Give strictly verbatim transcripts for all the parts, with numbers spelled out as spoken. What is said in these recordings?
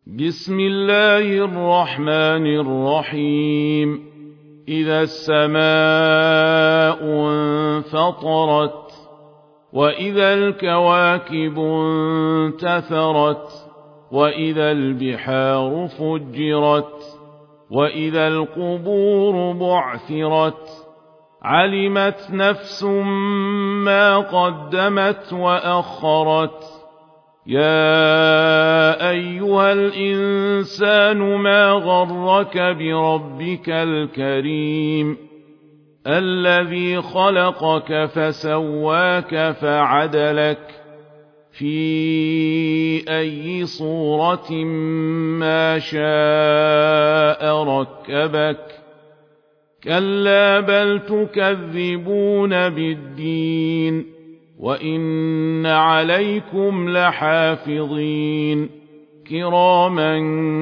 بسم الله الرحمن الرحيم إذا السماء انفطرت وإذا الكواكب انتثرت وإذا البحار فجرت وإذا القبور بعثرت علمت نفس ما قدمت وأخرت يا أيها الإنسان ما غرك بربك الكريم الذي خلقك فسواك فعدلك في أي صورة ما شاء ركبك كلا بل تكذبون بالدين وإن عليكم لحافظين كراما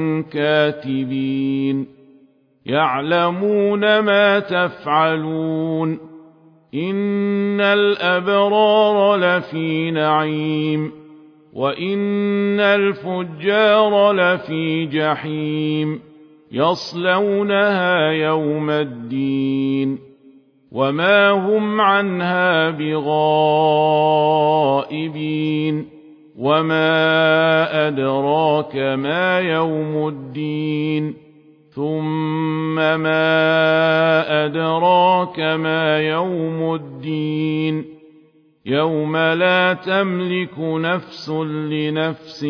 كاتبين يعلمون ما تفعلون إن الأبرار لفي نعيم وإن الفجار لفي جحيم يصلونها يوم الدين وما هم عنها بغائبين وما أدراك ما يوم الدين ثم ما أدراك ما يوم الدين يوم لا تملك نفس لنفس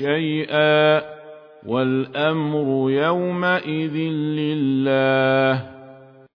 شيئا والأمر يومئذ لله